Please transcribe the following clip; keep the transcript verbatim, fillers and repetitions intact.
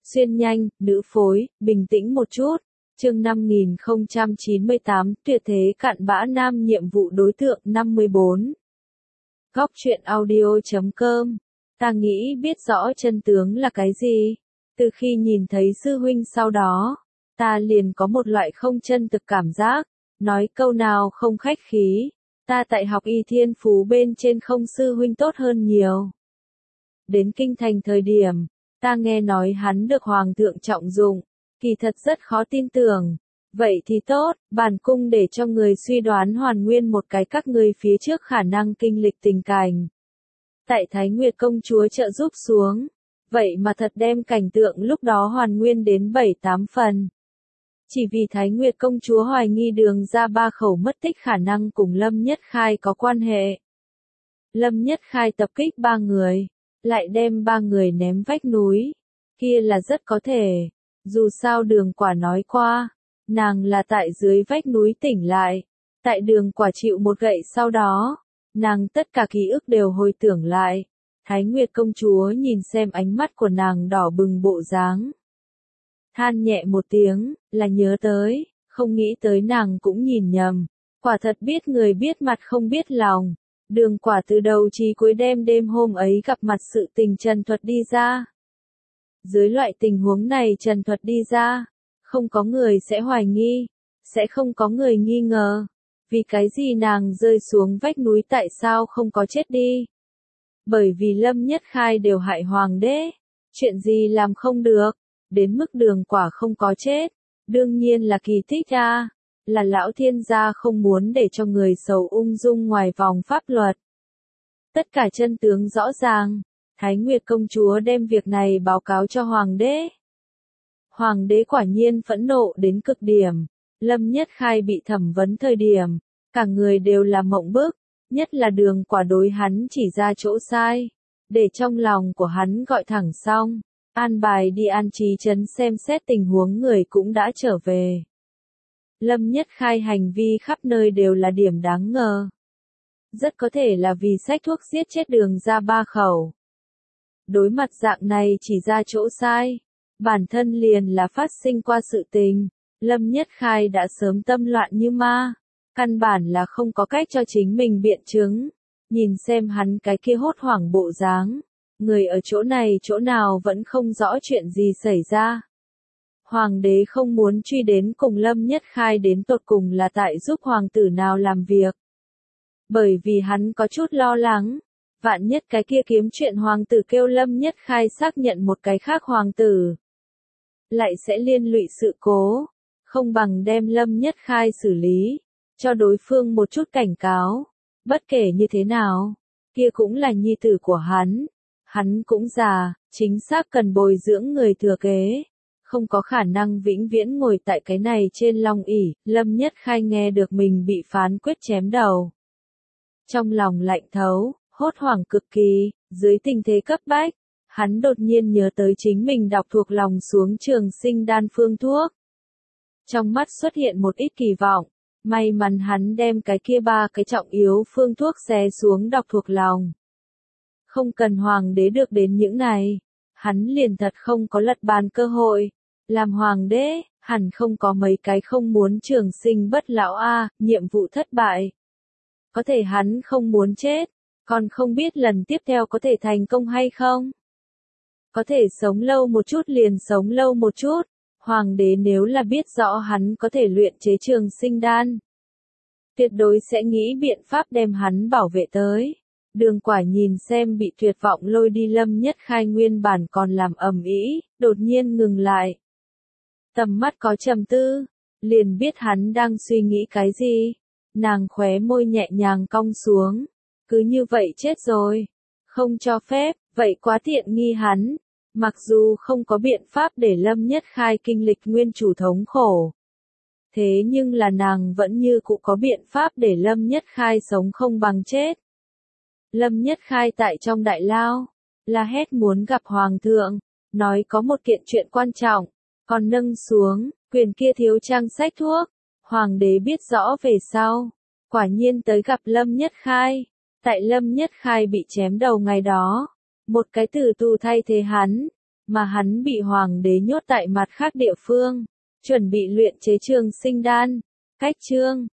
Xuyên nhanh, nữ phối, bình tĩnh một chút. Chương năm nghìn không trăm chín mươi tám, tuyệt thế cặn bã nam nhiệm vụ đối tượng năm mươi bốn. Góc truyện audio chấm com. Ta nghĩ biết rõ chân tướng là cái gì. Từ khi nhìn thấy sư huynh sau đó, ta liền có một loại không chân thực cảm giác. Nói câu nào không khách khí, ta tại học y thiên phú bên trên không sư huynh tốt hơn nhiều. Đến kinh thành thời điểm, ta nghe nói hắn được hoàng thượng trọng dụng, kỳ thật rất khó tin tưởng. Vậy thì tốt, bản cung để cho người suy đoán hoàn nguyên một cái các người phía trước khả năng kinh lịch tình cảnh. Tại Thái Nguyệt công chúa trợ giúp xuống, vậy mà thật đem cảnh tượng lúc đó hoàn nguyên đến bảy tám phần. Chỉ vì Thái Nguyệt công chúa hoài nghi Đường ra ba khẩu mất tích khả năng cùng Lâm Nhất Khai có quan hệ. Lâm Nhất Khai tập kích ba người, lại đem ba người ném vách núi, kia là rất có thể. Dù sao Đường Quả nói qua, nàng là tại dưới vách núi tỉnh lại, tại Đường Quả chịu một gậy sau đó, nàng tất cả ký ức đều hồi tưởng lại. Thái Nguyệt công chúa nhìn xem ánh mắt của nàng đỏ bừng bộ dáng, than nhẹ một tiếng, là nhớ tới, không nghĩ tới nàng cũng nhìn nhầm. Quả thật biết người biết mặt không biết lòng. Đường Quả từ đầu chí cuối đêm đêm hôm ấy gặp mặt sự tình trần thuật đi ra. Dưới loại tình huống này trần thuật đi ra, không có người sẽ hoài nghi, sẽ không có người nghi ngờ. Vì cái gì nàng rơi xuống vách núi tại sao không có chết đi? Bởi vì Lâm Nhất Khai đều hại hoàng đế, chuyện gì làm không được, đến mức Đường Quả không có chết, đương nhiên là kỳ tích a, là lão thiên gia không muốn để cho người xấu ung dung ngoài vòng pháp luật. Tất cả chân tướng rõ ràng, Thái Nguyệt công chúa đem việc này báo cáo cho hoàng đế. Hoàng đế quả nhiên phẫn nộ đến cực điểm, Lâm Nhất Khai bị thẩm vấn thời điểm, cả người đều là mộng bức, nhất là Đường Quả đối hắn chỉ ra chỗ sai, để trong lòng của hắn gọi thẳng xong, an bài đi An Trí Trấn xem xét tình huống người cũng đã trở về. Lâm Nhất Khai hành vi khắp nơi đều là điểm đáng ngờ. Rất có thể là vì xách thuốc giết chết Đường ra ba khẩu. Đối mặt dạng này chỉ ra chỗ sai, bản thân liền là phát sinh qua sự tình, Lâm Nhất Khai đã sớm tâm loạn như ma, căn bản là không có cách cho chính mình biện chứng. Nhìn xem hắn cái kia hốt hoảng bộ dáng, người ở chỗ này chỗ nào vẫn không rõ chuyện gì xảy ra. Hoàng đế không muốn truy đến cùng Lâm Nhất Khai đến tột cùng là tại giúp hoàng tử nào làm việc. Bởi vì hắn có chút lo lắng, vạn nhất cái kia kiếm chuyện hoàng tử kêu Lâm Nhất Khai xác nhận một cái khác hoàng tử, lại sẽ liên lụy sự cố, không bằng đem Lâm Nhất Khai xử lý, cho đối phương một chút cảnh cáo. Bất kể như thế nào, kia cũng là nhi tử của hắn, hắn cũng già, chính xác cần bồi dưỡng người thừa kế, không có khả năng vĩnh viễn ngồi tại cái này trên long ỷ. Lâm Nhất Khai nghe được mình bị phán quyết chém đầu, trong lòng lạnh thấu, hốt hoảng cực kỳ. Dưới tình thế cấp bách, hắn đột nhiên nhớ tới chính mình đọc thuộc lòng xuống trường sinh đan phương thuốc. Trong mắt xuất hiện một ít kỳ vọng, may mắn hắn đem cái kia ba cái trọng yếu phương thuốc xé xuống đọc thuộc lòng. Không cần hoàng đế được đến những này, hắn liền thật không có lật bàn cơ hội. Làm hoàng đế, hẳn không có mấy cái không muốn trường sinh bất lão a, nhiệm vụ thất bại. Có thể hắn không muốn chết, còn không biết lần tiếp theo có thể thành công hay không. Có thể sống lâu một chút liền sống lâu một chút. Hoàng đế nếu là biết rõ hắn có thể luyện chế trường sinh đan, tuyệt đối sẽ nghĩ biện pháp đem hắn bảo vệ tới. Đường Quả nhìn xem bị tuyệt vọng lôi đi Lâm Nhất Khai nguyên bản còn làm ầm ĩ, đột nhiên ngừng lại. Tầm mắt có trầm tư, liền biết hắn đang suy nghĩ cái gì. Nàng khóe môi nhẹ nhàng cong xuống, cứ như vậy chết rồi, không cho phép, vậy quá tiện nghi hắn. Mặc dù không có biện pháp để Lâm Nhất Khai kinh lịch nguyên chủ thống khổ, thế nhưng là nàng vẫn như cũ có biện pháp để Lâm Nhất Khai sống không bằng chết. Lâm Nhất Khai tại trong đại lao, la hét muốn gặp hoàng thượng, nói có một kiện chuyện quan trọng, còn nâng xuống, quyền kia thiếu trang sách thuốc. Hoàng đế biết rõ về sau, quả nhiên tới gặp Lâm Nhất Khai. Tại Lâm Nhất Khai bị chém đầu ngày đó, một cái tử tù thay thế hắn, mà hắn bị hoàng đế nhốt tại mặt khác địa phương, chuẩn bị luyện chế trường sinh đan. Cách chương